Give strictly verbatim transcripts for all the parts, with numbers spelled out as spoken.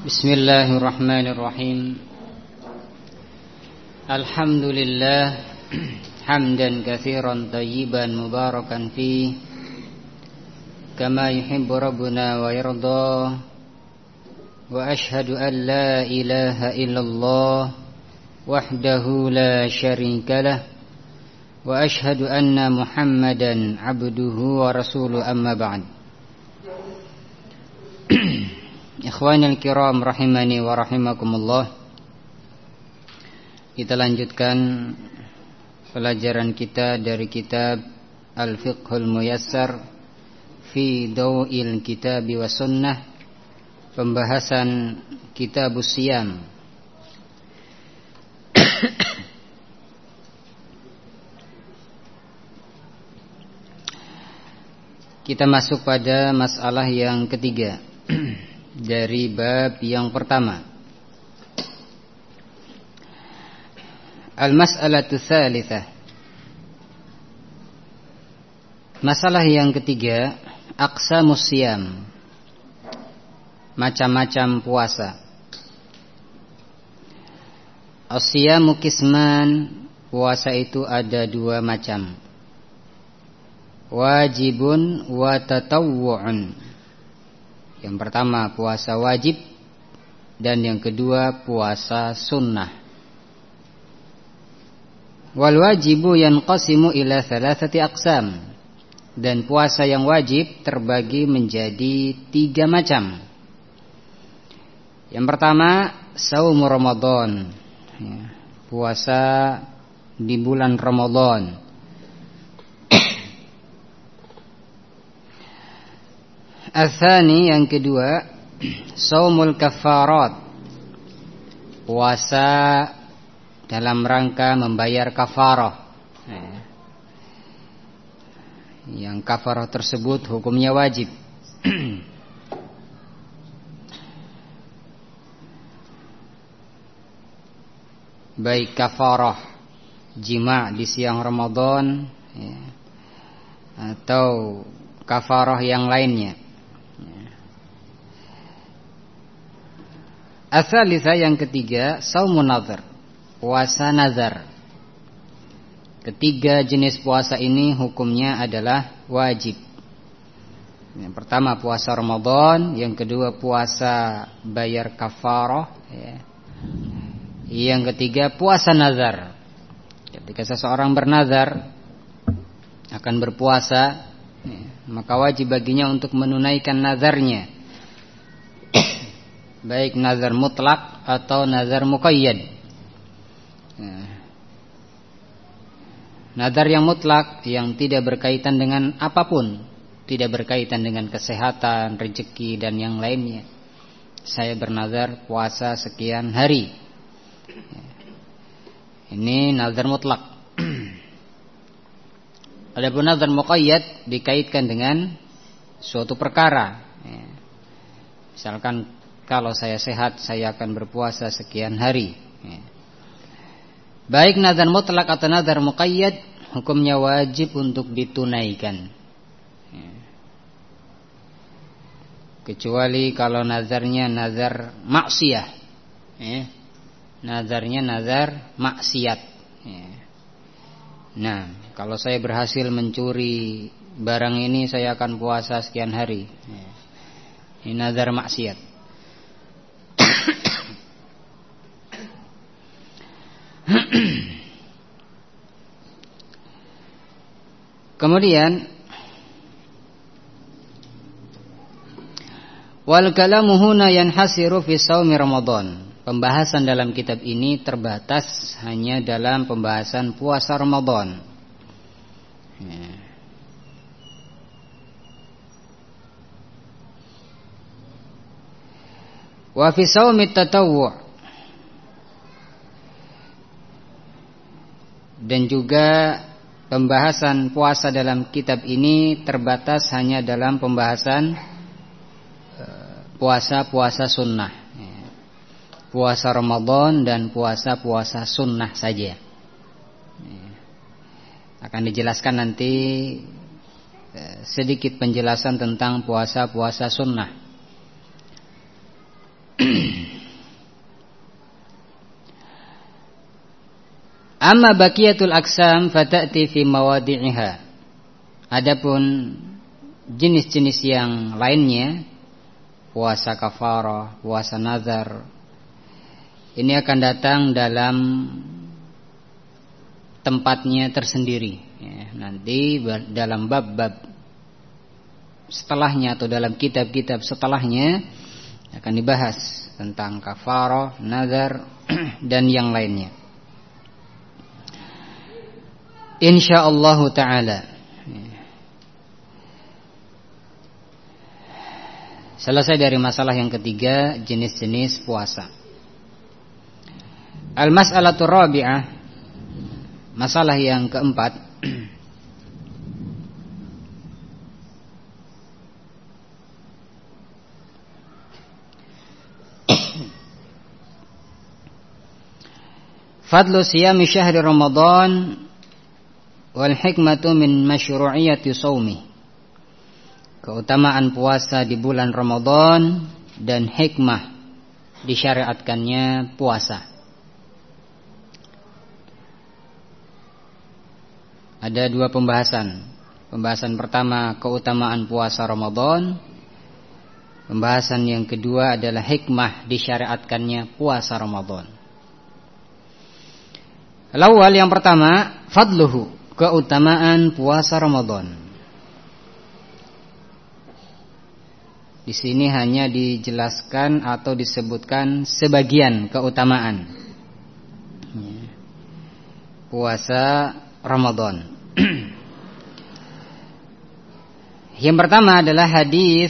Bismillahirrahmanirrahim. Alhamdulillah hamdan katsiran tayyiban mubarakan fi kama yuhibbu rabbuna wa yarda. Wa ashhadu an la ilaha illallah wahdahu la syarika lah. Wa ashhadu anna Muhammadan abduhu wa rasuluhu, amma ba'd. Ikhwanil kiram rahimani wa rahimakumullah. Kita lanjutkan pelajaran kita dari kitab Al-Fiqhul Muyassar fi Daw'il Kitabi wa Sunnah, pembahasan Kitabus Siyam. Kita masuk pada masalah yang ketiga dari bab yang pertama. Al-mas'alatu tsalitsah. Masalah yang ketiga, aqsamus siyam. Macam-macam puasa. As-siyamu qisman, puasa itu ada dua macam. Wajibun wa tatawwu'un. Yang pertama puasa wajib, dan yang kedua puasa sunnah. Wal wajibu yanqasimu ila thalathati aqsam. Dan puasa yang wajib terbagi menjadi tiga macam. Yang pertama saum Ramadan, puasa di bulan Ramadan. Al-thani, yang kedua, saumul kafarat, puasa dalam rangka membayar kafarah. Yang kafarah tersebut hukumnya wajib. Baik kafarah jima' di siang Ramadan, ya, atau kafarah yang lainnya. Ats-tsalitsah, yang ketiga, saumun nazar, puasa nazar. Ketiga jenis puasa ini hukumnya adalah wajib. Yang pertama puasa Ramadan, yang kedua puasa bayar kafarah, ya. Yang ketiga puasa nazar. Ketika seseorang bernazar akan berpuasa, ya, maka wajib baginya untuk menunaikan nazarnya, baik nazar mutlak atau nazar muqayyad. Nazar yang mutlak, yang tidak berkaitan dengan apapun, tidak berkaitan dengan kesehatan, rezeki dan yang lainnya. Saya bernazar puasa sekian hari, ini nazar mutlak. Adapun nazar muqayyad dikaitkan dengan suatu perkara. Misalkan, kalau saya sehat, saya akan berpuasa sekian hari. Baik nazar mutlak atau nazar muqayyad, hukumnya wajib untuk ditunaikan. Kecuali kalau nazarnya nazar maksiyah, nazarnya nazar maksiat. Nah, kalau saya berhasil mencuri barang ini, saya akan puasa sekian hari. Ini nazar maksiat. Kemudian wal kalamu huna yanhasiru fi shaumi Ramadan. Pembahasan dalam kitab ini terbatas hanya dalam pembahasan puasa Ramadan. Ya. Wa fi shaumi tatawwu', dan juga pembahasan puasa dalam kitab ini terbatas hanya dalam pembahasan puasa-puasa sunnah, puasa Ramadan dan puasa-puasa sunnah saja. Akan dijelaskan nanti sedikit penjelasan tentang puasa-puasa sunnah. Amma baqiyatul aqsam fata'ti fi mawadi'iha. Adapun jenis-jenis yang lainnya, puasa kafarah, puasa nazar, ini akan datang dalam tempatnya tersendiri ya, nanti dalam bab-bab setelahnya atau dalam kitab-kitab setelahnya akan dibahas tentang kafarah, nazar dan yang lainnya. Insyaallah taala. Selesai dari masalah yang ketiga, jenis-jenis puasa. Al-mas'alatur rabi'ah, masalah yang keempat. Fadlu siyami syahri Ramadan wal hikmatu min masyru'iyati shaumi. Keutamaan puasa di bulan Ramadan dan hikmah disyariatkannya puasa. Ada dua pembahasan. Pembahasan pertama keutamaan puasa Ramadan. Pembahasan yang kedua adalah hikmah disyariatkannya puasa Ramadan. Al-awwal, yang pertama, fadluhu, keutamaan puasa Ramadan. Di sini hanya dijelaskan atau disebutkan sebagian keutamaan puasa Ramadan. Yang pertama adalah hadis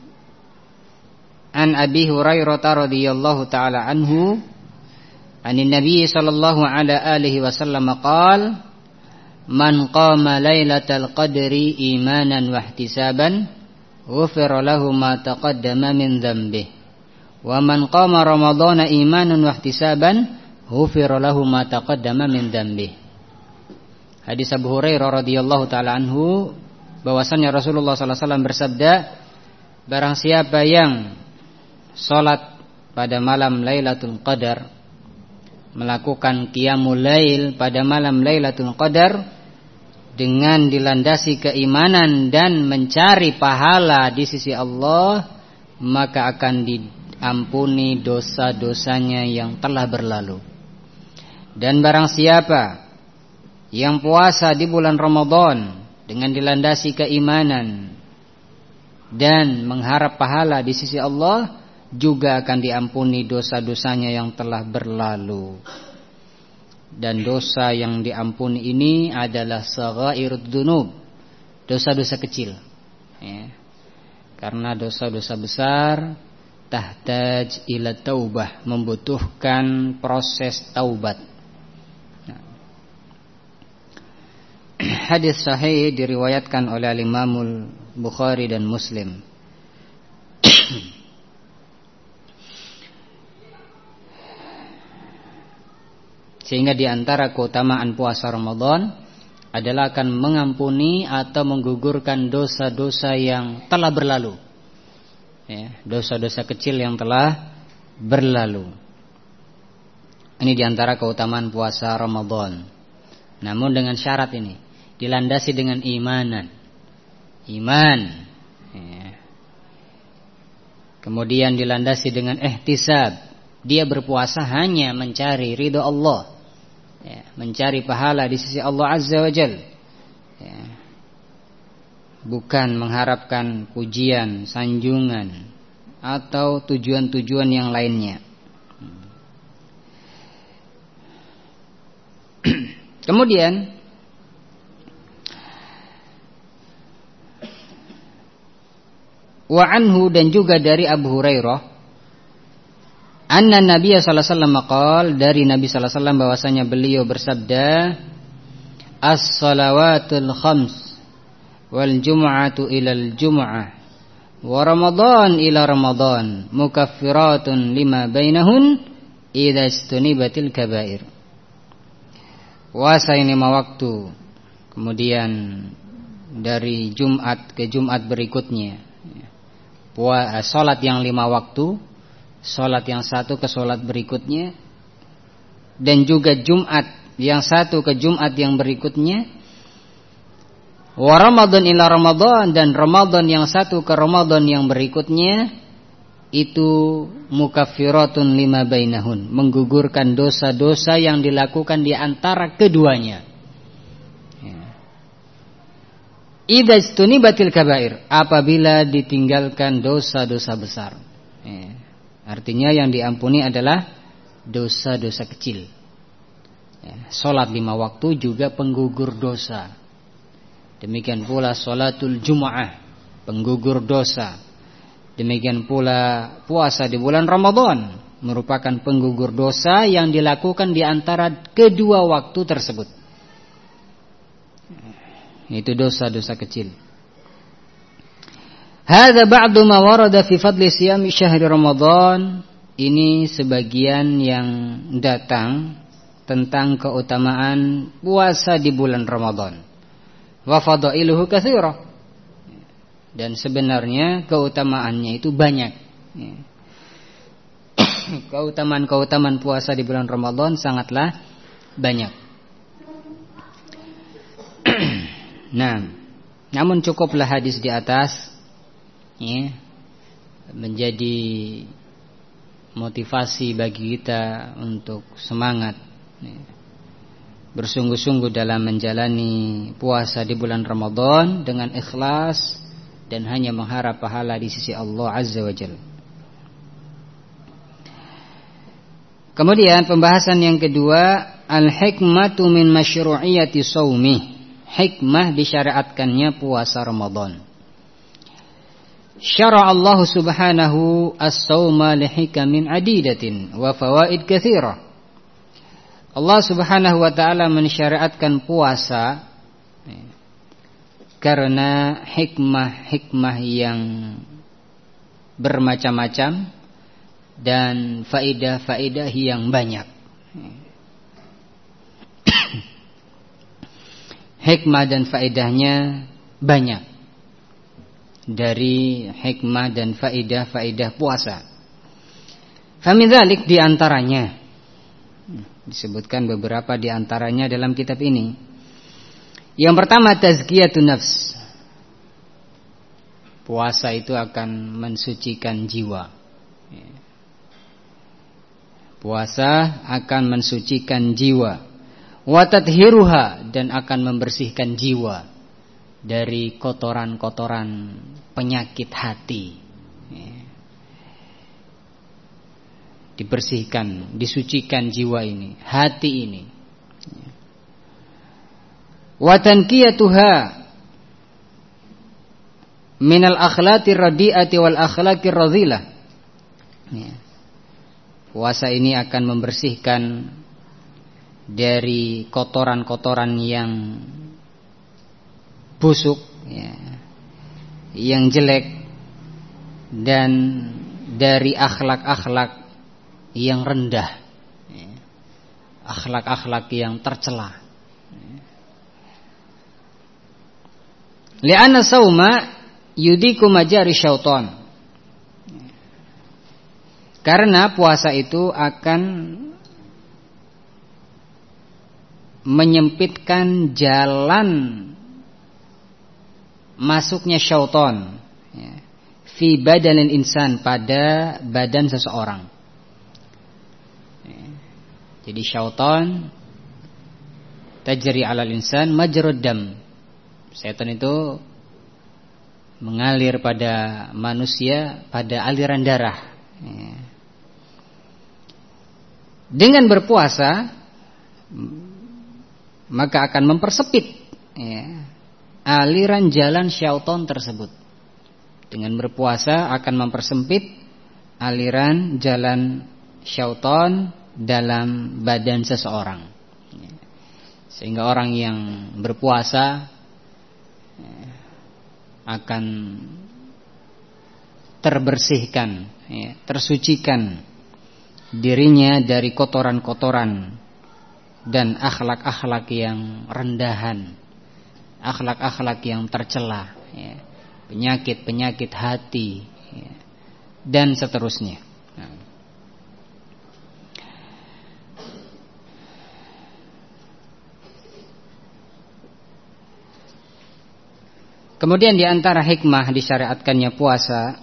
an Abi Hurairah radhiyallahu taala anhu anin Nabi sallallahu ala alihi wasallam qala man qama lailatal qadri imanan wa ihtisaban ghufira lahu ma taqaddama min dhanbihi wa man qama ramadhana imanan wa ihtisaban ghufira lahu ma taqaddama min dhanbihi. Hadis Abu Hurairah radhiyallahu taala anhu, bahwasannya Rasulullah sallallahu alaihi wasallam bersabda, barang siapa yang salat pada malam Lailatul Qadar, melakukan qiyamul lail pada malam Lailatul Qadar dengan dilandasi keimanan dan mencari pahala di sisi Allah, maka akan diampuni dosa-dosanya yang telah berlalu. Dan barang siapa yang puasa di bulan Ramadan dengan dilandasi keimanan dan mengharap pahala di sisi Allah, juga akan diampuni dosa-dosanya yang telah berlalu. Dan dosa yang diampuni ini adalah saghairud dzunub, dosa-dosa kecil ya. Karena dosa-dosa besar tahtaj ila taubah, membutuhkan proses taubat. Nah, hadis sahih diriwayatkan oleh Imam Bukhari dan Muslim. Sehingga di antara keutamaan puasa Ramadan adalah akan mengampuni atau menggugurkan dosa-dosa yang telah berlalu ya, dosa-dosa kecil yang telah berlalu. Ini di antara keutamaan puasa Ramadan. Namun dengan syarat ini, dilandasi dengan imanan. Iman ya. Kemudian dilandasi dengan ihtisab. Dia berpuasa hanya mencari ridha Allah ya, mencari pahala di sisi Allah Azza wa Jalla ya, bukan mengharapkan pujian, sanjungan atau tujuan-tujuan yang lainnya. Kemudian wa anhu, dan juga dari Abu Hurairah, anna Nabi sallallahu alaihi wasallam qala, dari Nabi sallallahu alaihi wasallam bahwasanya beliau bersabda, as-salawatul khams wal jum'atu ilal jum'ah wa ramadan ila ramadan mukaffiratun lima bainahun idza istunibatil kabair. Puasa ini lima waktu, kemudian dari Jumat ke Jumat berikutnya, puasa salat yang lima waktu, salat yang satu ke salat berikutnya, dan juga Jumat yang satu ke Jumat yang berikutnya. Wa Ramadan ila Ramadan, dan Ramadan yang satu ke Ramadan yang berikutnya, itu mukaffiratun lima bainahun, menggugurkan dosa-dosa yang dilakukan di antara keduanya. Idza istunibatil kabair, apabila ditinggalkan dosa-dosa besar. Artinya yang diampuni adalah dosa-dosa kecil. Salat lima waktu juga penggugur dosa. Demikian pula sholatul Jumu'ah, penggugur dosa. Demikian pula puasa di bulan Ramadan, merupakan penggugur dosa yang dilakukan di antara kedua waktu tersebut. Itu dosa-dosa kecil. Hadza ba'du ma warada fi fadli siyam syahri Ramadan. Ini sebagian yang datang tentang keutamaan puasa di bulan Ramadan. Wa fadailuhu katsira, dan sebenarnya keutamaannya itu banyak. Keutamaan-keutamaan puasa di bulan Ramadan sangatlah banyak. Nah, namun cukuplah hadis di atas ya, menjadi motivasi bagi kita untuk semangat ya, bersungguh-sungguh dalam menjalani puasa di bulan Ramadan dengan ikhlas dan hanya mengharap pahala di sisi Allah Azza wa Jalla. Kemudian pembahasan yang kedua, al-hikmatu min masyru'iyati shaumi, hikmah disyariatkannya puasa Ramadan. Syara Allah subhanahu as-shauma lihikamin adidatin wa fawaid katsirah. Allah subhanahu wa ta'ala mensyariatkan puasa karena hikmah-hikmah yang bermacam-macam dan faedah-faedah yang banyak. Hikmah dan faedahnya banyak dari hikmah dan faedah-faedah puasa. Famin dzalik, di antaranya disebutkan beberapa di antaranya dalam kitab ini. Yang pertama, tazkiyatun nafs. Puasa itu akan mensucikan jiwa. Puasa akan mensucikan jiwa. Wa tathhiruha, dan akan membersihkan jiwa dari kotoran-kotoran penyakit hati. Dibersihkan, disucikan jiwa ini, hati ini. Wa tanqiyatuha minal akhlaqir radi'ati wal akhlaqir radhilah. Puasa ini akan membersihkan dari kotoran-kotoran yang busuk ya, yang jelek, dan dari akhlak-akhlak yang rendah, akhlak-akhlak yang tercela. Li'anna sauma yudiku majari syaitan, karena puasa itu akan menyempitkan jalan masuknya syaitan fi badanil insan, pada badan seseorang. Jadi syaitan tajri 'alal insan majrad dam. Syaitan itu mengalir pada manusia pada aliran darah. Dengan berpuasa maka akan mempersempit ya, aliran jalan syaitan tersebut. Dengan berpuasa akan mempersempit aliran jalan syaitan dalam badan seseorang, sehingga orang yang berpuasa akan terbersihkan, tersucikan dirinya dari kotoran-kotoran dan akhlak-akhlak yang rendahan, akhlak-akhlak yang tercela, penyakit-penyakit hati, dan seterusnya. Kemudian di antara hikmah disyariatkannya puasa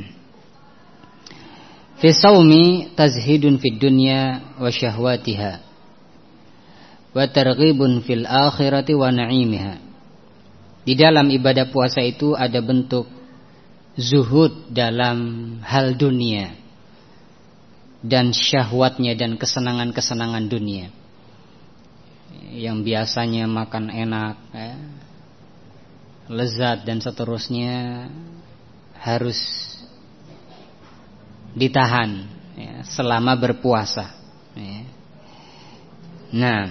fi shaumi tazhidun fid dunya wa syahwatiha wa targhibun fil akhirati wa na'imiha. Di dalam ibadah puasa itu ada bentuk zuhud dalam hal dunia dan syahwatnya dan kesenangan-kesenangan dunia. Yang biasanya makan enak, ya, lezat dan seterusnya harus ditahan, ya, selama berpuasa, ya. Nah,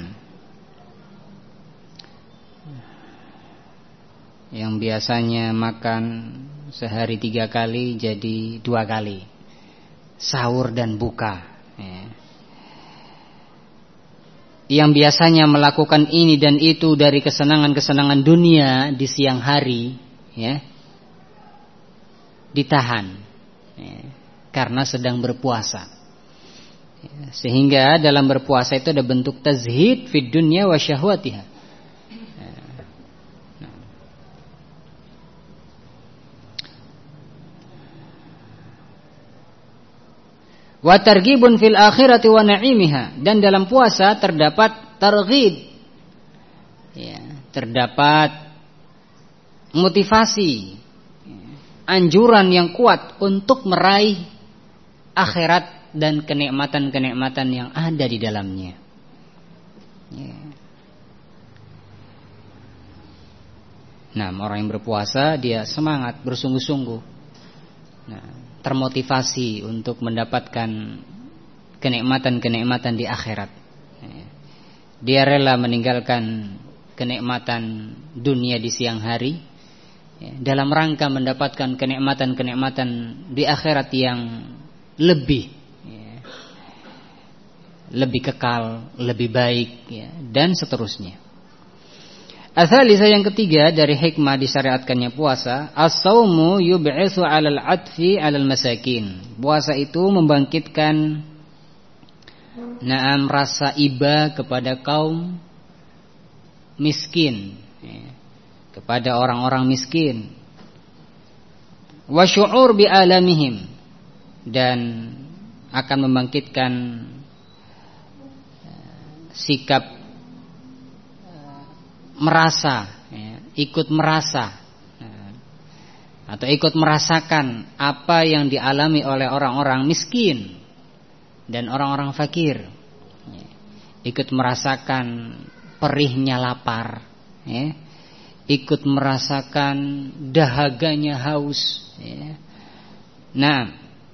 yang biasanya makan sehari tiga kali jadi dua kali, sahur dan buka, ya. Yang biasanya melakukan ini dan itu dari kesenangan-kesenangan dunia di siang hari, ya, ditahan, ya, karena sedang berpuasa, ya. Sehingga dalam berpuasa itu ada bentuk tazhid fid dunya wa syahwatiha, ya. Nah. Wa targhibun fil akhirati wa na'imiha, dan dalam puasa terdapat targhib, ya, terdapat motivasi, ya, anjuran yang kuat untuk meraih akhirat dan kenikmatan-kenikmatan yang ada di dalamnya, ya. Nah, orang yang berpuasa dia semangat, bersungguh-sungguh, nah, termotivasi untuk mendapatkan kenikmatan-kenikmatan di akhirat. Dia rela meninggalkan kenikmatan dunia di siang hari, dalam rangka mendapatkan kenikmatan-kenikmatan di akhirat yang lebih, lebih kekal, lebih baik, dan seterusnya. Ats-tsalitsah, yang ketiga dari hikmah disyariatkannya puasa, as-shaumu yub'itsu 'alal 'atfi 'alal masakin. Puasa itu membangkitkan na'am rasa iba kepada kaum miskin, ya, kepada orang-orang miskin. Wa syu'ur bi alamihim, dan akan membangkitkan sikap merasa, ya, ikut merasa, ya, atau ikut merasakan apa yang dialami oleh orang-orang miskin dan orang-orang fakir, ya, ikut merasakan perihnya lapar, ya, ikut merasakan dahaganya haus, ya. Nah,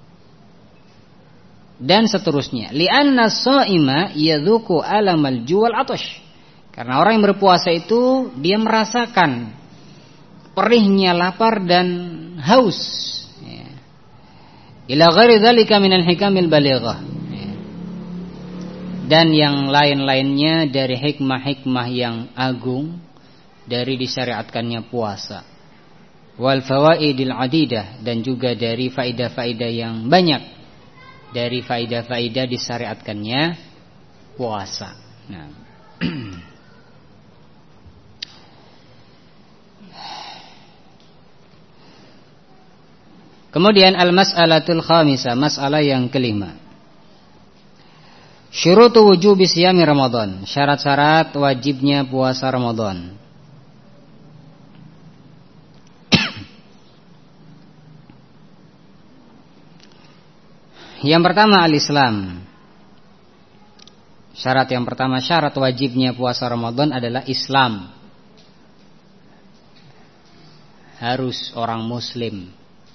dan seterusnya. Li'anna shaima yadzuqu alamal ju'al 'atash. Karena orang yang berpuasa itu dia merasakan perihnya lapar dan haus, ya. Ila ghairi dzalika minal hikamil balighah, ya. Dan yang lain-lainnya dari hikmah-hikmah yang agung dari disyariatkannya puasa. Wal fawaidil adidah, dan juga dari faidah-faidah yang banyak dari faidah-faidah disyariatkannya puasa. Nah, kemudian al-mas'alatul khamisah, masalah yang kelima. Syurutu wujubi siyami Ramadan, syarat-syarat wajibnya puasa Ramadan. Yang pertama al-Islam. Syarat yang pertama, syarat wajibnya puasa Ramadan adalah Islam. Harus orang muslim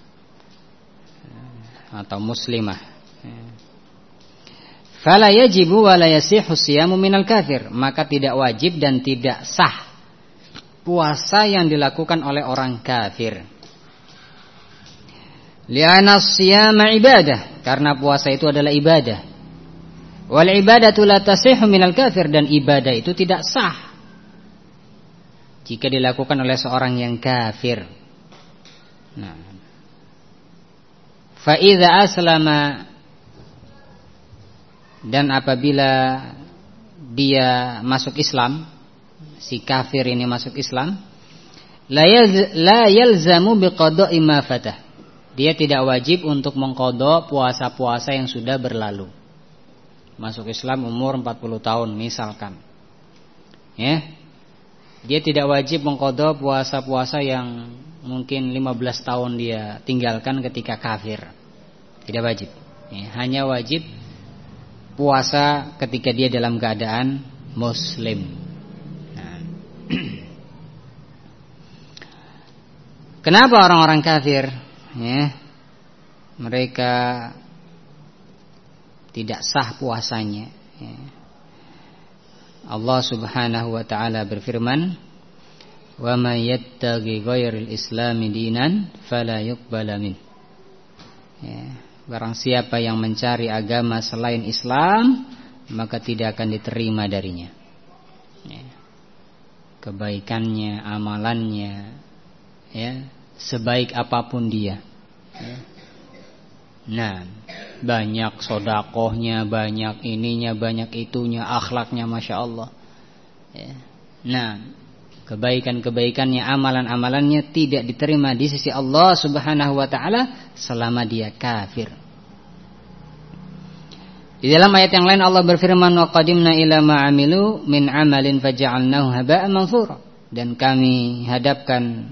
atau muslimah. Fala yajibu wa la yasihu siyamu minal kafir, maka tidak wajib dan tidak sah puasa yang dilakukan oleh orang kafir. Li'anna siyama ibadah, karena puasa itu adalah ibadah. Wal ibadatu la tasihhu minal kafir, dan ibadah itu tidak sah jika dilakukan oleh seorang yang kafir. Nah, fa idza aslama, dan apabila dia masuk Islam, si kafir ini masuk Islam, la yalzamu biqada'i ma fatah. Dia tidak wajib untuk mengqadha puasa-puasa yang sudah berlalu. Masuk Islam umur empat puluh tahun misalkan. Ya. Dia tidak wajib mengqadha puasa-puasa yang mungkin lima belas tahun dia tinggalkan ketika kafir. Tidak wajib. Ya, hanya wajib puasa ketika dia dalam keadaan muslim. Nah. Kenapa orang-orang kafir, ya, mereka tidak sah puasanya? Ya. Allah Subhanahu wa taala berfirman, "Wa may yattaqi ghairal islami dinan fala yuqbala min." Ya, barang siapa yang mencari agama selain Islam, maka tidak akan diterima darinya. Ya. Kebaikannya, amalannya, ya, sebaik apapun dia. Ya. Nah, banyak sodakohnya, banyak ininya, banyak itunya, akhlaknya, masya Allah. Ya. Nah, kebaikan-kebaikannya, amalan-amalannya tidak diterima di sisi Allah Subhanahu wa taala selama dia kafir. Di dalam ayat yang lain Allah berfirman, wa qadimna ila ma 'amilu min 'amalin faja'alnahu haba'an mansura. Dan kami hadapkan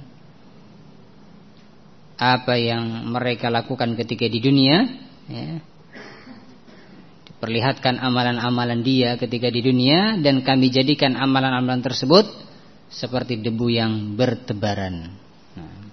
apa yang mereka lakukan ketika di dunia, ya. Diperlihatkan amalan-amalan dia ketika di dunia, dan kami jadikan amalan-amalan tersebut seperti debu yang bertebaran. Nah.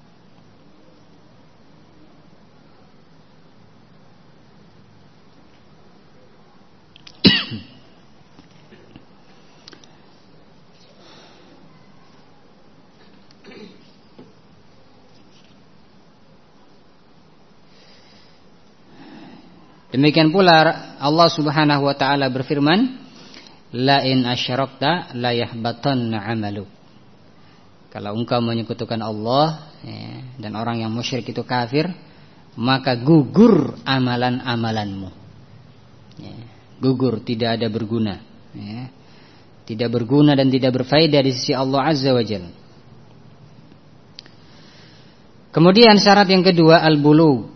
Demikian pula Allah Subhanahu wa taala berfirman, la in asyrakta la yahbatanna 'amaluk. Kalau engkau menyekutukan Allah, ya, dan orang yang musyrik itu kafir, maka gugur amalan-amalanmu. Ya, gugur, tidak ada berguna. Ya, tidak berguna dan tidak berfaedah di sisi Allah Azza wa Jalla. Kemudian syarat yang kedua, al-bulugh.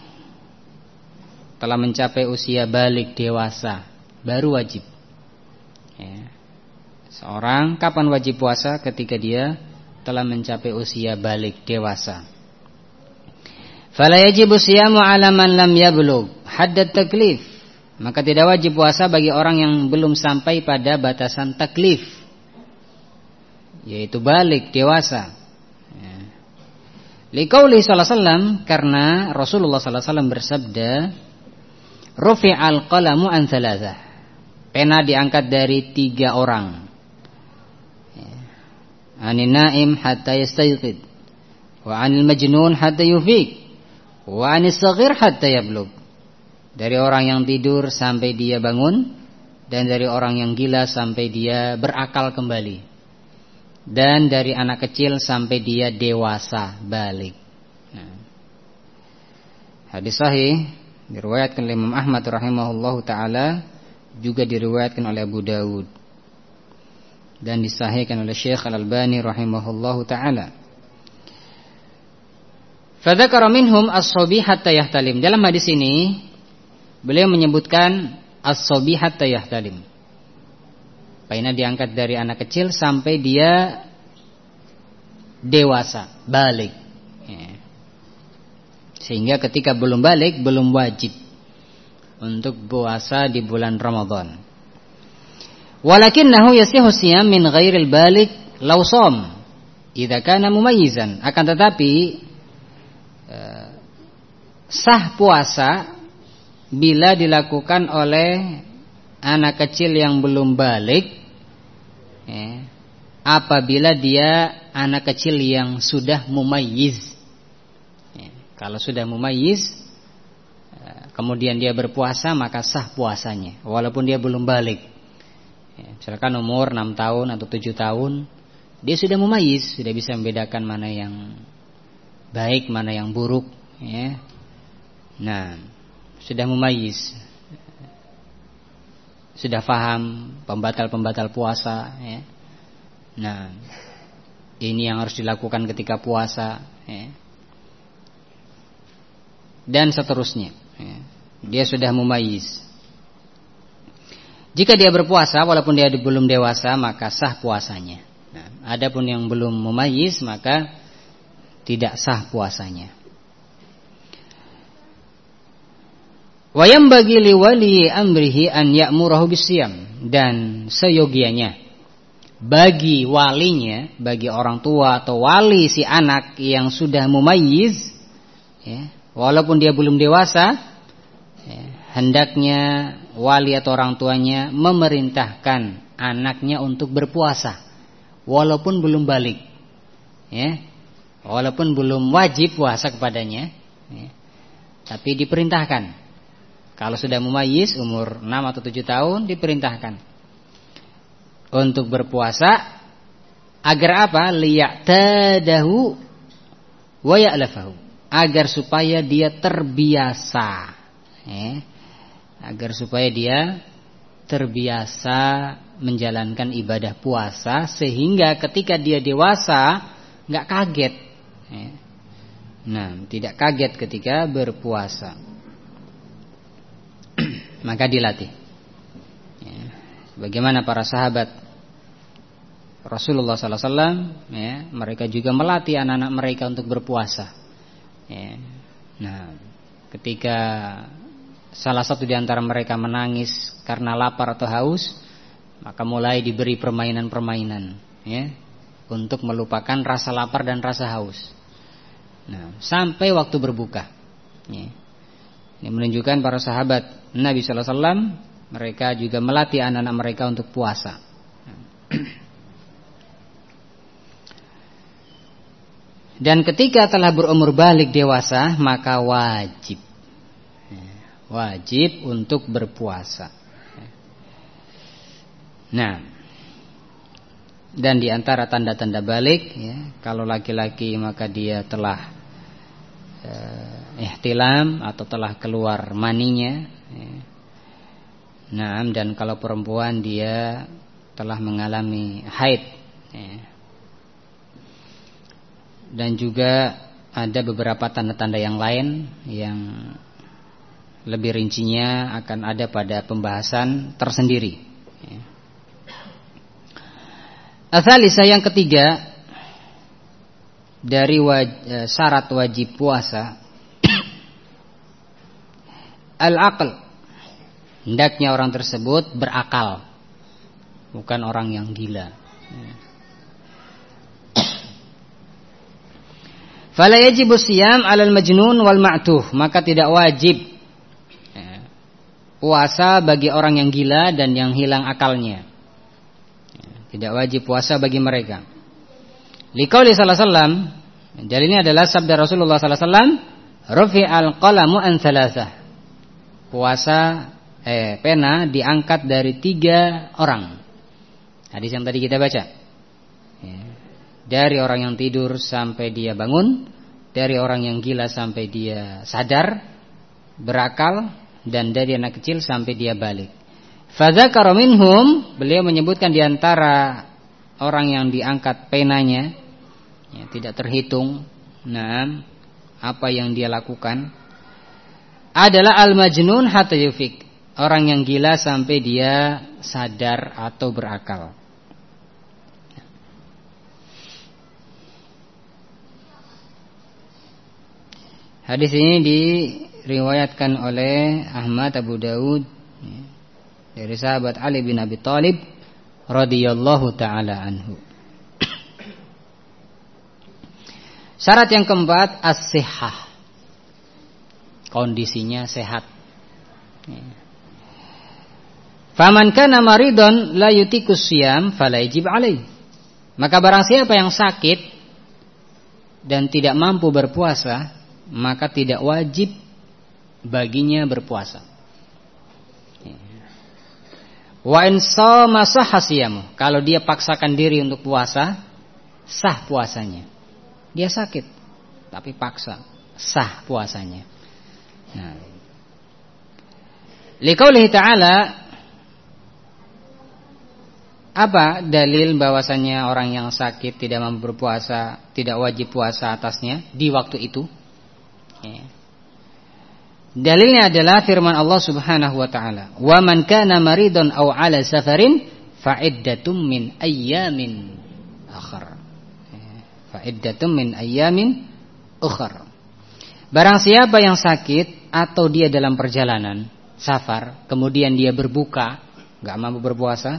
Telah mencapai usia balik dewasa, baru wajib. Ya. Seorang kapan wajib puasa? Ketika dia telah mencapai usia balik dewasa. Fala yajibu siyamu 'ala man lam yablugh hadd taklif. Maka tidak wajib puasa bagi orang yang belum sampai pada batasan taklif, yaitu balik dewasa. Ya. Liqauli sallallahu alaihi wasallam, karena Rasulullah sallallahu alaihi wasallam bersabda, rufi'al qalamu an thalathah. Pena diangkat dari tiga orang. Anin naim hatta yastayqid, wa anil majnun hatta yufiq, wa anis saghir hatta yablugh. Dari orang yang tidur sampai dia bangun, dan dari orang yang gila sampai dia berakal kembali, dan dari anak kecil sampai dia dewasa balik. Nah. Hadis sahih diriwayatkan oleh Imam Ahmad rahimahullahu taala, juga diriwayatkan oleh Abu Dawud, dan disahihkan oleh Syekh Al-Albani rahimahullahu taala. Fadzakara minhum as-sabi hatta yahtalim. Dalam hadis ini beliau menyebutkan as-sabi hatta yahtalim. Paina diangkat dari anak kecil sampai dia dewasa, balik. Ya. Sehingga ketika belum balik, belum wajib untuk puasa di bulan Ramadan. Walakinnahu yasihu siyam min ghairil balik law sham idza kana mumayyizan. Akan tetapi eh, sah puasa bila dilakukan oleh anak kecil yang belum balik, ya, apabila dia anak kecil yang sudah mumayyiz. Kalau sudah mumayyiz, kemudian dia berpuasa, maka sah puasanya walaupun dia belum balik. Ya, misalkan umur enam tahun atau tujuh tahun, dia sudah mumayyiz, sudah bisa membedakan mana yang baik, mana yang buruk, ya. Nah, sudah mumayyiz, sudah faham pembatal-pembatal puasa, ya. Nah, ini yang harus dilakukan ketika puasa, ya. Dan seterusnya, ya. Dia sudah mumayyiz. Jika dia berpuasa walaupun dia belum dewasa, maka sah puasanya. Nah, adapun yang belum mumayyiz, maka tidak sah puasanya. Wa yanbaghi liwali amrihi an ya'murahu bisyam, dan seyogianya bagi walinya, bagi orang tua atau wali si anak yang sudah mumayyiz, ya, walaupun dia belum dewasa, ya, hendaknya wali atau orang tuanya memerintahkan anaknya untuk berpuasa walaupun belum balik, ya, walaupun belum wajib puasa kepadanya, ya, tapi diperintahkan. Kalau sudah mumayyiz umur enam atau tujuh tahun, diperintahkan untuk berpuasa agar apa? Liya'tadahu wa ya'lafahu, agar supaya dia terbiasa, ya, agar supaya dia terbiasa menjalankan ibadah puasa, sehingga ketika dia dewasa nggak kaget, ya. Nah, tidak kaget ketika berpuasa. Maka dilatih, ya. Bagaimana para sahabat Rasulullah sallallahu alaihi wasallam, ya, mereka juga melatih anak-anak mereka untuk berpuasa, ya. Nah, ketika salah satu di antara mereka menangis karena lapar atau haus, maka mulai diberi permainan-permainan, ya, untuk melupakan rasa lapar dan rasa haus. Nah, sampai waktu berbuka, ya. Ini menunjukkan para sahabat Nabi sallallahu alaihi wasallam, mereka juga melatih anak-anak mereka untuk puasa. Dan ketika telah berumur balik dewasa, maka wajib wajib untuk berpuasa. Nah, dan di antara tanda-tanda balik, ya, kalau laki-laki maka dia telah ihtilam atau telah keluar maninya, ya. Nah, dan kalau perempuan dia telah mengalami haid, ya. Dan juga ada beberapa tanda-tanda yang lain yang lebih rincinya akan ada pada pembahasan tersendiri, ya. Ats-tsalisah, yang ketiga dari waj- syarat wajib puasa, al-aql, hendaknya orang tersebut berakal, bukan orang yang gila. Fala yajibu siyam 'alal majnun wal ma'tuh, maka tidak wajib puasa bagi orang yang gila dan yang hilang akalnya. Tidak wajib puasa bagi mereka. Liqauli sallallahu alaihi wasallam, jadi ini adalah sabda Rasulullah sallallahu alaihi wasallam, rufi'al qalamu an thalathah, puasa eh pena diangkat dari tiga orang. Hadis yang tadi kita baca, ya. Dari orang yang tidur sampai dia bangun, dari orang yang gila sampai dia sadar, berakal, dan dari anak kecil sampai dia balik. Fadzakara minhum, beliau menyebutkan di antara orang yang diangkat penanya, ya, tidak terhitung, nah, apa yang dia lakukan, adalah al-majnun hatta yufik, orang yang gila sampai dia sadar atau berakal. Hadis ini diriwayatkan oleh Ahmad, Abu Daud, ya, dari sahabat Ali bin Abi Thalib radhiyallahu taala anhu. Syarat yang keempat, as-sihhah, kondisinya sehat. Faman kana maridon la yutikus siyam fala yajib alaih, maka barang siapa yang sakit dan tidak mampu berpuasa, maka tidak wajib baginya berpuasa. Wa in shama sahha siyamu, kalau dia paksakan diri untuk puasa, sah puasanya. Dia sakit tapi paksa, sah puasanya. Nah, liqaulihi ta'ala, Apa dalil bahwasannya orang yang sakit tidak mampu berpuasa, tidak wajib puasa atasnya di waktu itu? Ya. Dalilnya adalah firman Allah Subhanahu wa taala, "Wa man kana maridun aw 'ala safarin fa iddatum min ayyamin ukhra." Fa iddatum min ayyamin ukhra. Barang siapa yang sakit atau dia dalam perjalanan safar, kemudian dia berbuka, enggak mampu berpuasa,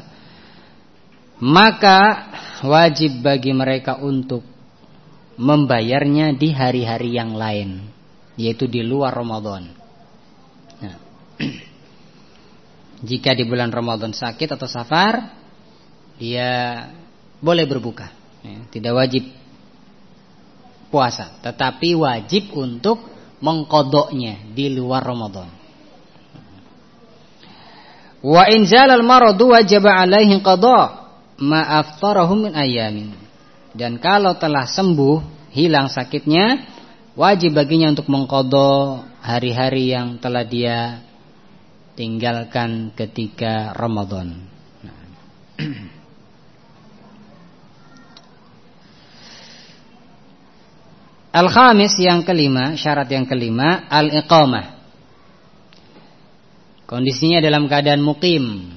maka wajib bagi mereka untuk membayarnya di hari-hari yang lain, yaitu di luar Ramadan. Nah, jika di bulan Ramadan sakit atau safar, dia boleh berbuka, ya, tidak wajib puasa, tetapi wajib untuk mengqadoknya di luar Ramadan. Wa in zalal maradu wajaba alaihi qada ma aftarahu min ayamin. Dan kalau telah sembuh, hilang sakitnya, wajib baginya untuk mengqadha hari-hari yang telah dia tinggalkan ketika Ramadan. Al-khamis, yang kelima, syarat yang kelima, al-iqamah. Kondisinya dalam keadaan muqim,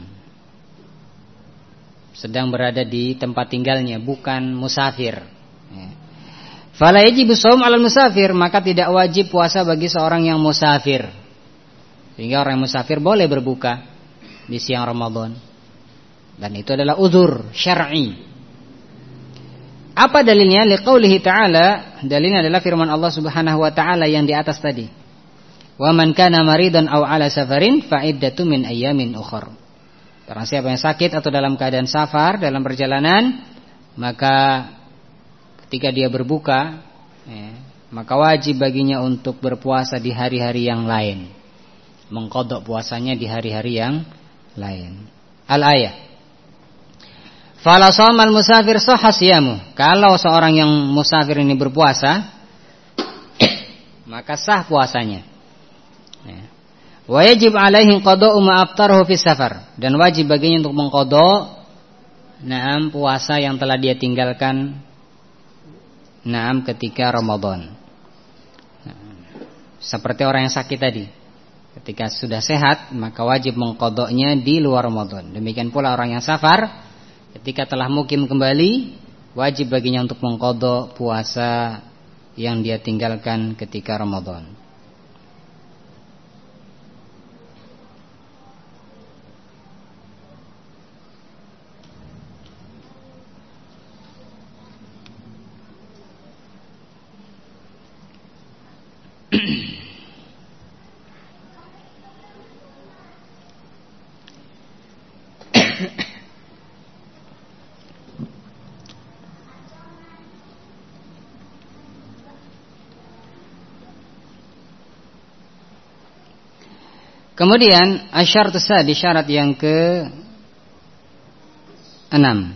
sedang berada di tempat tinggalnya, bukan musafir. Fala yajibu shaum 'alal musafir, maka tidak wajib puasa bagi seorang yang musafir. Sehingga orang yang musafir boleh berbuka di siang Ramadan. Dan itu adalah uzur syar'i. Apa dalilnya? Liqaulihi ta'ala, dalilnya adalah firman Allah Subhanahu wa taala yang di atas tadi. Wa man kana maridan aw 'ala safarin fa iddatu min ayyamin ukhra. Barang siapa yang sakit atau dalam keadaan safar, dalam perjalanan, maka ketika dia berbuka, ya, maka wajib baginya untuk berpuasa di hari-hari yang lain, mengqadha puasanya di hari-hari yang lain. Al-ayah. Fala shamal musafir sahha siyamu. Kalau seorang yang musafir ini berpuasa, maka sah puasanya. Ya. Wa yajib alaihi qada'u ma aftarahu fi safar, dan wajib baginya untuk mengqadha na'am puasa yang telah dia tinggalkan na'am ketika Ramadan. Nah, seperti orang yang sakit tadi, ketika sudah sehat maka wajib mengqadhanya di luar Ramadan. Demikian pula orang yang safar, ketika telah mukim kembali, wajib baginya untuk mengqadha puasa yang dia tinggalkan ketika Ramadan. Kemudian asyaratu sadi, syarat yang ke enam,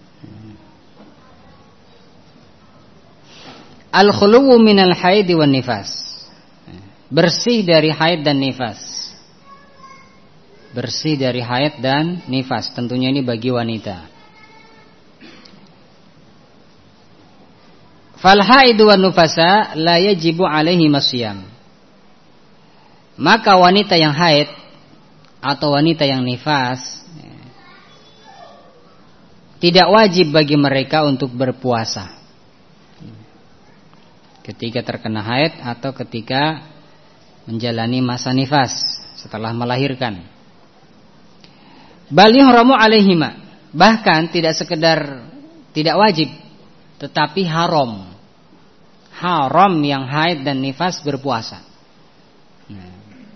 al-khuluwu minal haid wan nifas, bersih dari haid dan nifas. Bersih dari haid dan nifas, tentunya ini bagi wanita. Fal haidu wan nufasa la yajibu alaihi masyam. Maka wanita yang haid atau wanita yang nifas, ya, tidak wajib bagi mereka untuk berpuasa ketika terkena haid atau ketika menjalani masa nifas setelah melahirkan. Bal yuhramu alaihima, bahkan tidak sekedar tidak wajib, tetapi haram. Haram yang haid dan nifas berpuasa. Nah,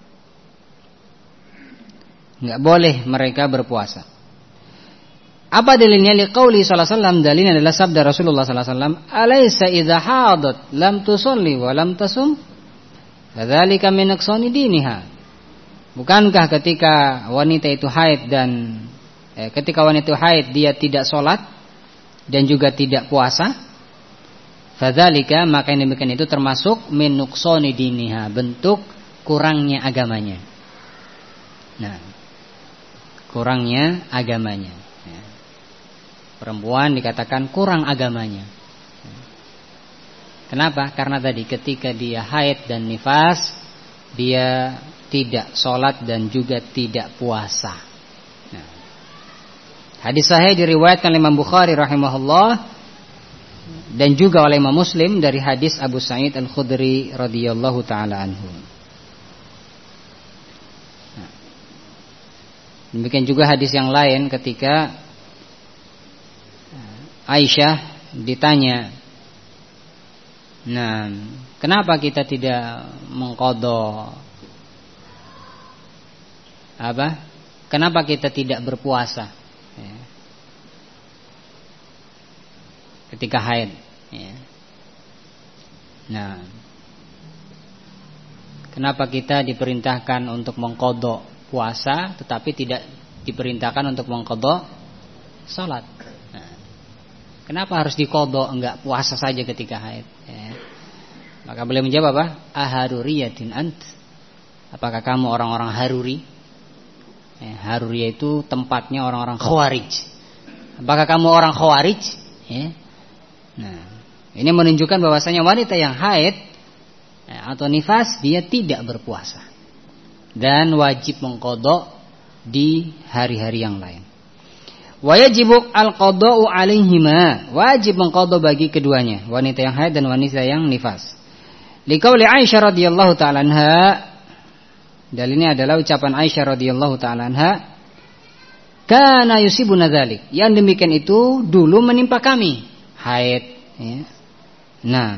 enggak boleh mereka berpuasa. Apa dalilnya? Liqauli sallallahu alaihi wasallam, dalilnya adalah sabda Rasulullah sallallahu alaihi wasallam, "Alaysa idza hadat lam tusalli wa lam tasum, fadzalika min aqsani diniha." Bukankah ketika wanita itu haid dan eh, ketika wanita itu haid dia tidak sholat dan juga tidak puasa, fadzalika, maka yang demikian itu termasuk min nuqsani diniha, bentuk kurangnya agamanya. Nah, kurangnya agamanya. Perempuan dikatakan kurang agamanya. Kenapa? Karena tadi ketika dia haid dan nifas, dia tidak sholat dan juga tidak puasa. Nah, hadis sahih diriwayatkan oleh Imam Bukhari rahimahullah dan juga oleh Imam Muslim dari hadis Abu Sa'id Al-Khudri radhiyallahu taala anhu. Nah, demikian juga hadis yang lain ketika Aisyah ditanya, nah, kenapa kita tidak mengqadha apa? Kenapa kita tidak berpuasa ya, ketika haid ya. Nah, kenapa kita diperintahkan untuk mengqadha puasa tetapi tidak diperintahkan untuk mengqadha salat? Nah, kenapa harus diqadha, enggak puasa saja ketika haid ya? Maka beliau menjawab apa? Aharuriyatin ant? Apakah kamu orang-orang Haruri? Ya, Haruri itu tempatnya orang-orang Khawarij. Apakah kamu orang Khawarij? Ya. Nah, ini menunjukkan bahwasanya wanita yang haid ya, atau nifas dia tidak berpuasa dan wajib mengqadha di hari-hari yang lain. Wa yajibu al-qada'u 'alaihima, wajib mengqadha bagi keduanya, wanita yang haid dan wanita yang nifas. Liqauli Aisyah radhiyallahu ta'ala anha, dan ini adalah ucapan Aisyah radhiyallahu ta'ala anha, kana yusibuna dzalik, yang demikian itu dulu menimpa kami, haid ya. Nah,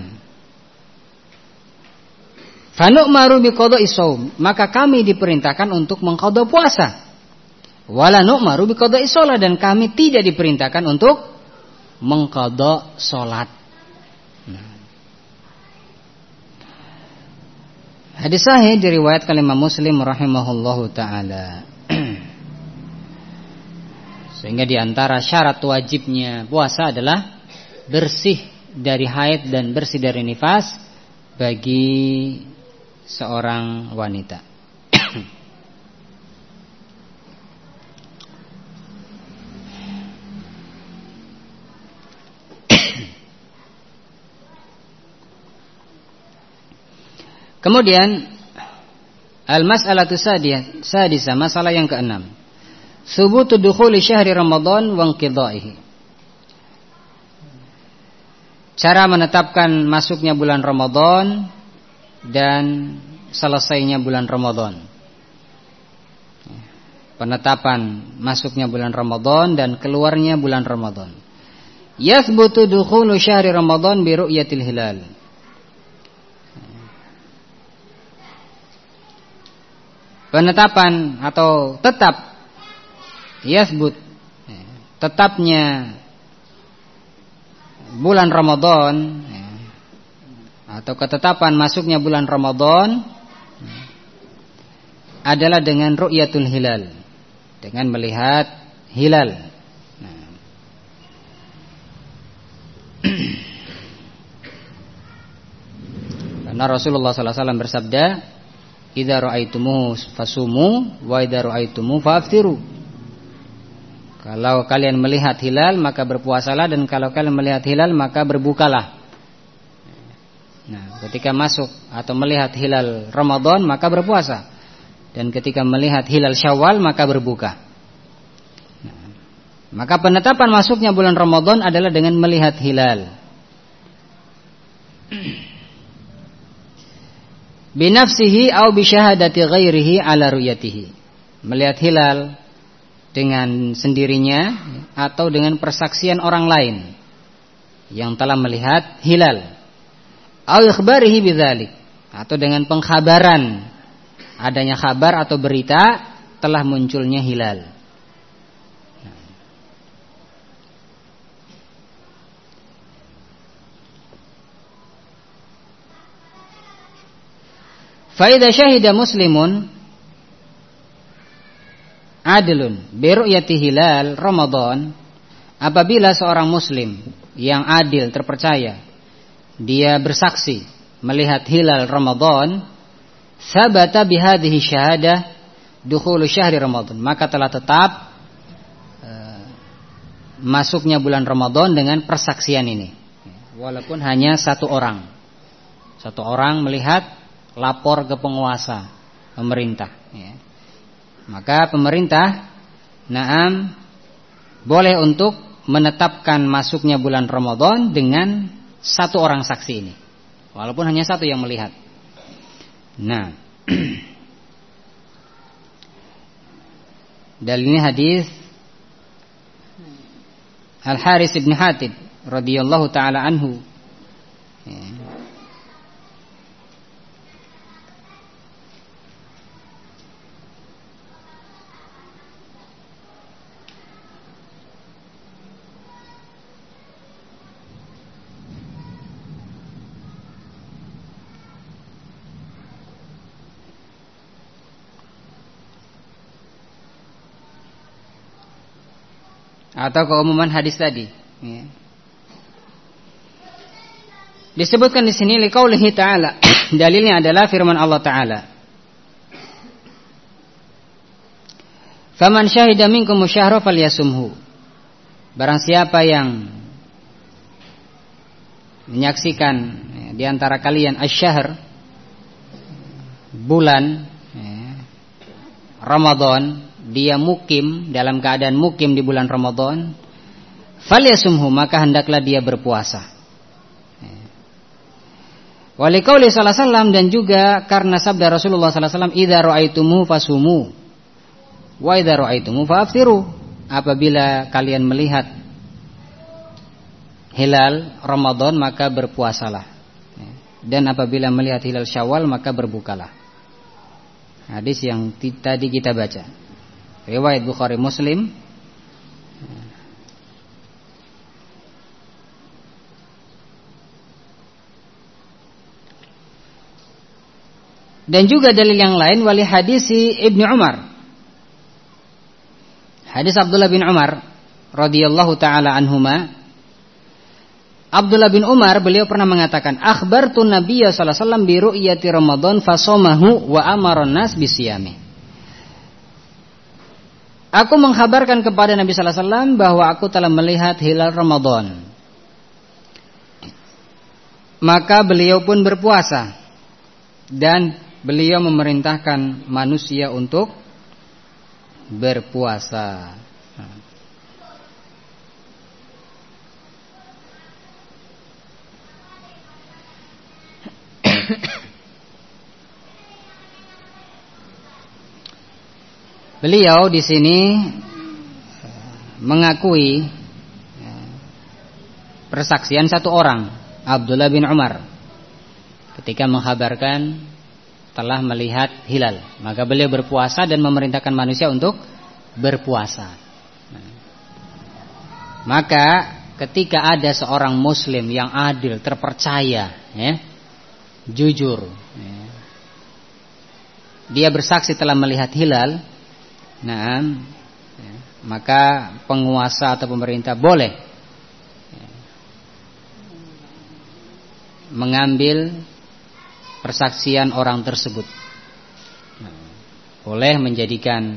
fanu'maru biqada'i shaum, maka kami diperintahkan untuk mengqadha puasa. Wala nu'maru biqada'i shalah, dan kami tidak diperintahkan untuk mengqadha salat. Hadis sahih diriwayatkan Imam Muslim rahimahullahu taala. Sehingga di antara syarat wajibnya puasa adalah bersih dari haid dan bersih dari nifas bagi seorang wanita. Kemudian al-mas'alatu sadiyah, sadisa, masalah yang keenam. Thubutu dukhuli syahri Ramadan wa inqidha'ihi. Cara menetapkan masuknya bulan Ramadan dan selesainya bulan Ramadan. Penetapan masuknya bulan Ramadan dan keluarnya bulan Ramadan. Yathbutu dukhulu syahri Ramadan bi ru'yatil hilal. Penetapan atau tetap yathbut, tetapnya bulan Ramadan atau ketetapan masuknya bulan Ramadan adalah dengan ru'yatul hilal, dengan melihat hilal. Karena Rasulullah sallallahu alaihi wasallam bersabda, idza ra'aitumuhu fasumu wa idza ra'aitumu faftiru. Kalau kalian melihat hilal maka berpuasalah, dan kalau kalian melihat hilal maka berbukalah. Nah, ketika masuk atau melihat hilal Ramadan maka berpuasa, dan ketika melihat hilal Syawal maka berbuka. Nah, maka penetapan masuknya bulan Ramadan adalah dengan melihat hilal. Binafsihi au bisyahadati ghairihi ala ru'yatihi. Melihat hilal dengan sendirinya atau dengan persaksian orang lain yang telah melihat hilal. Au ikhbarihi bidzalik, atau dengan pengkhabaran, adanya kabar atau berita telah munculnya hilal. Fa idza syahida muslimun adlun bi ru'yati hilal Ramadan, apabila seorang muslim yang adil terpercaya dia bersaksi melihat hilal Ramadan, sabata bihadhihi syahadah dukhulu syahri Ramadan, maka telah tetap uh, masuknya bulan Ramadan dengan persaksian ini. Walaupun hanya satu orang. Satu orang melihat, lapor ke penguasa pemerintah, ya. Maka pemerintah na'am boleh untuk menetapkan masuknya bulan Ramadan dengan satu orang saksi ini, walaupun hanya satu yang melihat. Nah, dalilnya hadis Al-Haris ibn Hatib radhiyallahu taala anhu, ya. Atau keumuman hadis tadi, ya. Disebutkan di sini liqaulihi ta'ala, dalilnya adalah firman Allah Ta'ala, faman syahida minkum syahra falyasumhu, barang siapa yang menyaksikan, ya, di antara kalian asy-syahr, bulan, ya, Ramadan, dia mukim, dalam keadaan mukim di bulan Ramadan, falyasumhu, maka hendaklah dia berpuasa. Waliqauli sallallahu alaihi wasallam, dan juga karena sabda Rasulullah sallallahu alaihi wasallam, idza ra'aitumu fasumu wa idza ra'aitumu fa'aftiru, apabila kalian melihat hilal Ramadan maka berpuasalah, dan apabila melihat hilal Syawal maka berbukalah. Hadis yang tadi kita baca, riwayat Bukhari Muslim. Dan juga dalil yang lain, wali hadisi Ibnu Umar, hadis Abdullah bin Umar radhiyallahu taala anhuma. Abdullah bin Umar, beliau pernah mengatakan, akhbartu Nabiyya sallallahu alaihi wasallam bi ru'yati Ramadan fasomahu wa amara nas bisiyami. Aku mengkhabarkan kepada Nabi sallallahu alaihi wasallam bahwa aku telah melihat hilal Ramadan. Maka beliau pun berpuasa, dan beliau memerintahkan manusia untuk berpuasa. Beliau di sini mengakui persaksian satu orang, Abdullah bin Umar, ketika menghabarkan telah melihat hilal, maka beliau berpuasa dan memerintahkan manusia untuk berpuasa. Maka ketika ada seorang muslim yang adil, terpercaya, ya, jujur, ya, dia bersaksi telah melihat hilal, nah, ya, maka penguasa atau pemerintah boleh, ya, mengambil persaksian orang tersebut, nah, boleh menjadikan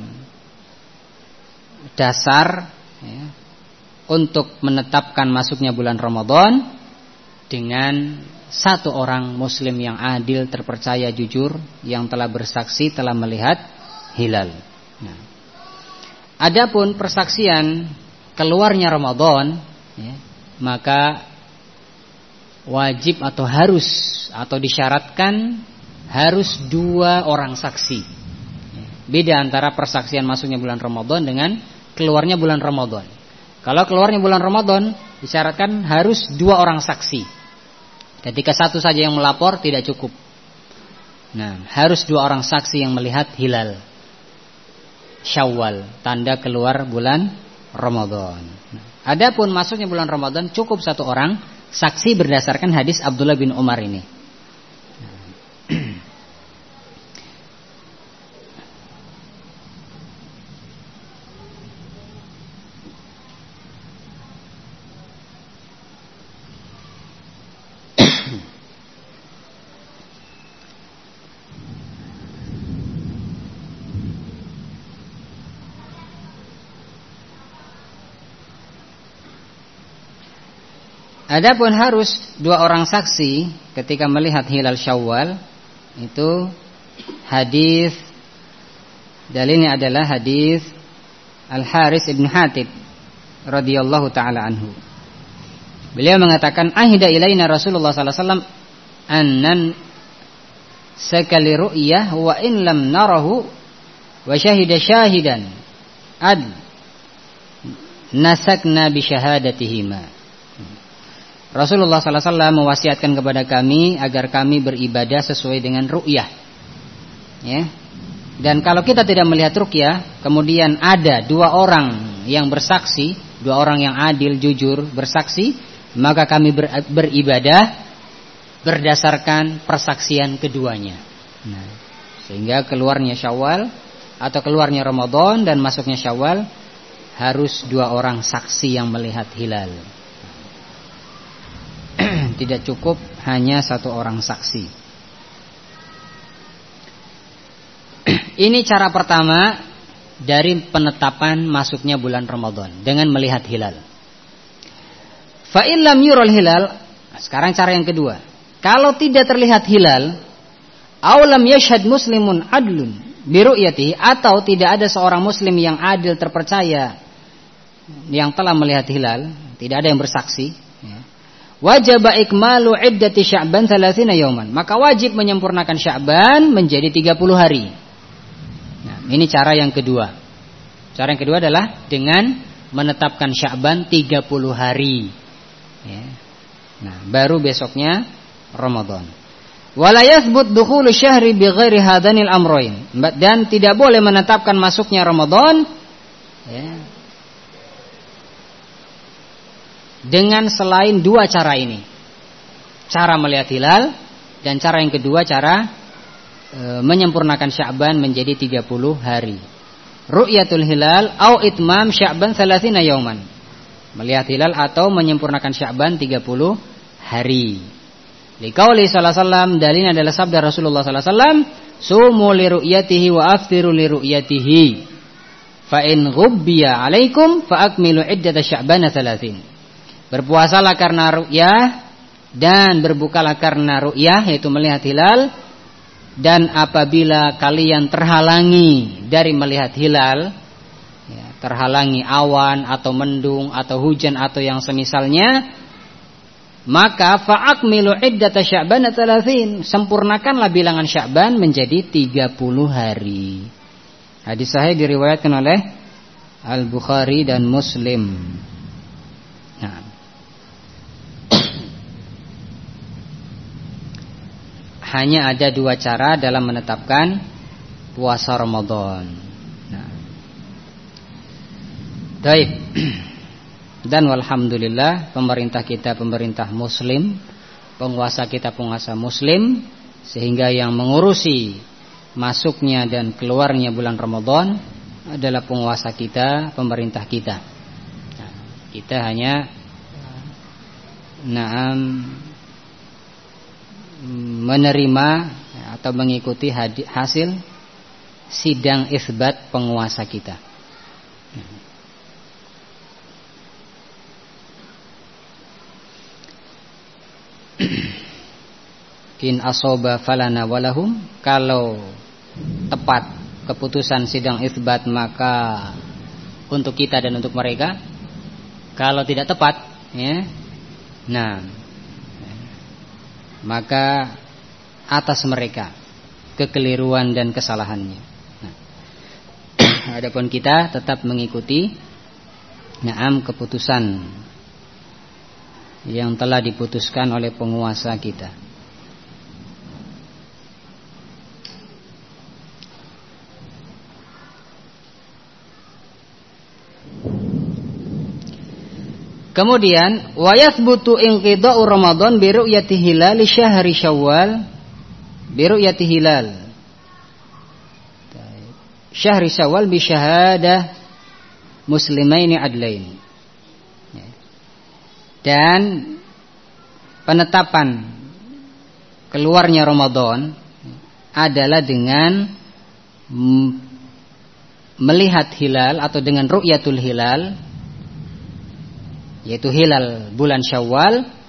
dasar, ya, untuk menetapkan masuknya bulan Ramadan dengan satu orang muslim yang adil, terpercaya, jujur, yang telah bersaksi telah melihat hilal. Nah, adapun persaksian keluarnya Ramadan, ya, maka wajib atau harus atau disyaratkan harus dua orang saksi. Beda antara persaksian masuknya bulan Ramadan dengan keluarnya bulan Ramadan. Kalau keluarnya bulan Ramadan disyaratkan harus dua orang saksi. Ketika satu saja yang melapor tidak cukup. Nah, harus dua orang saksi yang melihat hilal Syawal, tanda keluar bulan Ramadan. Adapun masuknya bulan Ramadan cukup satu orang saksi berdasarkan hadis Abdullah bin Umar ini. Adapun harus dua orang saksi ketika melihat hilal Syawal, itu hadis dalilnya adalah hadis Al-Haris ibn Hatib radhiyallahu taala anhu. Beliau mengatakan, ahida ilaina Rasulullah sallallahu alaihi wasallam annan sakali ru'yah wa in lam narahu wa syahida syahidan ad nasakna bi syahadatihima. Rasulullah sallallahu alaihi wasallam mewasiatkan kepada kami agar kami beribadah sesuai dengan ru'yah. Ya. Dan kalau kita tidak melihat ru'yah, kemudian ada dua orang yang bersaksi, dua orang yang adil, jujur, bersaksi, maka kami ber, beribadah berdasarkan persaksian keduanya. Nah, sehingga keluarnya Syawal atau keluarnya Ramadan dan masuknya Syawal harus dua orang saksi yang melihat hilal. Tidak cukup hanya satu orang saksi. Ini cara pertama dari penetapan masuknya bulan Ramadan dengan melihat hilal. Fa in lam yural hilal, sekarang cara yang kedua. Kalau tidak terlihat hilal, aw lam yashhad muslimun adlun bi ru'yatihi, atau tidak ada seorang muslim yang adil terpercaya yang telah melihat hilal, tidak ada yang bersaksi, ya. Wajib ikmalu iddati Sya'ban thalathina yawman, maka wajib menyempurnakan Sya'ban menjadi tiga puluh hari. Nah, ini cara yang kedua. Cara yang kedua adalah dengan menetapkan Sya'ban tiga puluh hari. Ya. Nah, baru besoknya Ramadan. Wala yathbut dukhulu syahri bighairi hadanil amrayn, dan tidak boleh menetapkan masuknya Ramadan, ya, dengan selain dua cara ini. Cara melihat hilal dan cara yang kedua cara e, menyempurnakan Sya'ban menjadi tiga puluh hari. Ru'yatul hilal au itmam Sya'ban thalathina yawman. Melihat hilal atau menyempurnakan Sya'ban tiga puluh hari. Liqauli sallallahu alaihi wasallam, dalilnya adalah sabda Rasulullah sallallahu alaihi wasallam, sumu li ru'yatihi wa aftiru li ru'yatihi. Fa in ghubbiya 'alaikum fa akmilu iddata Sya'ban thalathin. Berpuasalah karena ru'yah dan berbukalah karena ru'yah, yaitu melihat hilal. Dan apabila kalian terhalangi dari melihat hilal, ya, terhalangi awan atau mendung atau hujan atau yang semisalnya, maka fa'akmilu iddata Sya'ban thalathin, sempurnakanlah bilangan Sya'ban menjadi tiga puluh hari. Hadis sahih diriwayatkan oleh Al-Bukhari dan Muslim. Nah, hanya ada dua cara dalam menetapkan puasa Ramadan. Nah, baik. Dan walhamdulillah pemerintah kita pemerintah Muslim, penguasa kita penguasa Muslim, sehingga yang mengurusi masuknya dan keluarnya bulan Ramadan adalah penguasa kita, pemerintah kita. Nah, kita hanya naam menerima atau mengikuti hasil sidang isbat penguasa kita. In asoba falana walahum, kalau tepat keputusan sidang isbat maka untuk kita dan untuk mereka. Kalau tidak tepat, ya, nah, maka atas mereka kekeliruan dan kesalahannya. Nah, adapun kita tetap mengikuti naam keputusan yang telah diputuskan oleh penguasa kita. Kemudian wa yathbutu inqida'u Ramadan bi ru'yati hilal syahri Syawal, bi ru'yati hilal syahri Syawal bi syahadah muslimaini adlain. Dan penetapan keluarnya Ramadan adalah dengan melihat hilal atau dengan ru'yatul hilal, yaitu hilal bulan Syawal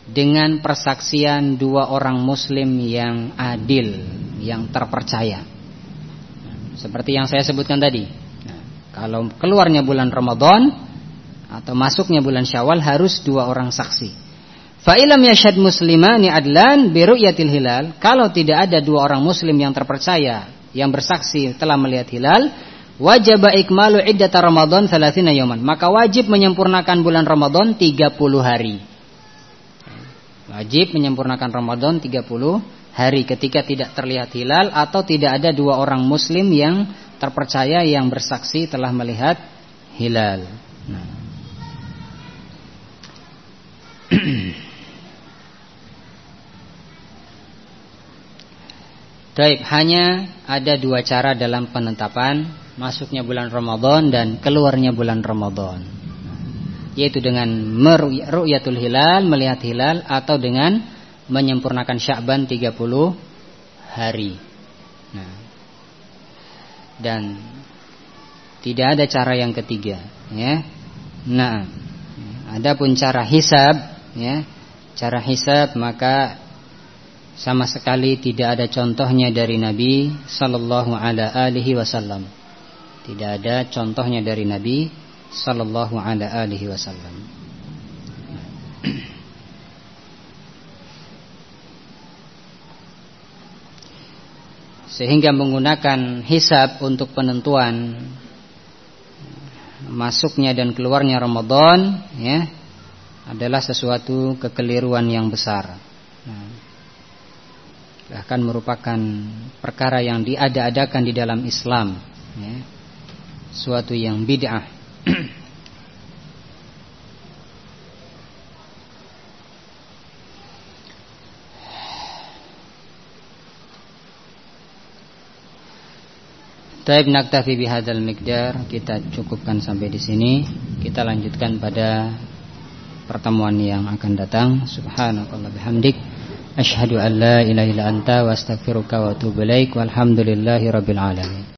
dengan persaksian dua orang muslim yang adil, yang terpercaya. Seperti yang saya sebutkan tadi. Nah, kalau keluarnya bulan Ramadan atau masuknya bulan Syawal harus dua orang saksi. Fa ilam yashhad muslimani adlan bi ru'yatil hilal. Kalau tidak ada dua orang muslim yang terpercaya yang bersaksi telah melihat hilal, wajib ikmalu iddat Ramadan thalathina yawman. Maka wajib menyempurnakan bulan Ramadan tiga puluh hari. Wajib menyempurnakan Ramadan tiga puluh hari ketika tidak terlihat hilal atau tidak ada dua orang muslim yang terpercaya yang bersaksi telah melihat hilal. Nah. Baik, hanya ada dua cara dalam penetapan masuknya bulan Ramadan dan keluarnya bulan Ramadan, yaitu dengan meru'yatul hilal, melihat hilal, atau dengan menyempurnakan Sya'ban tiga puluh hari. Nah, dan tidak ada cara yang ketiga, ya. Nah, adapun cara hisab, ya, cara hisab maka sama sekali tidak ada contohnya dari Nabi sallallahu alaihi wasallam. Tidak ada contohnya dari Nabi sallallahu alaihi wasallam. Sehingga menggunakan hisab untuk penentuan masuknya dan keluarnya Ramadan, ya, adalah sesuatu kekeliruan yang besar. Nah, bahkan merupakan perkara yang diada-adakan di dalam Islam, ya, suatu yang bid'ah. Taib naktafi bihadzal miqdar, kita cukupkan sampai di sini. Kita lanjutkan pada pertemuan yang akan datang. Subhanakallah bihamdik, asyhadu an la ilaha illa anta wa astaghfiruka wa atubu ilaik. Walhamdulillahi rabbil alamin.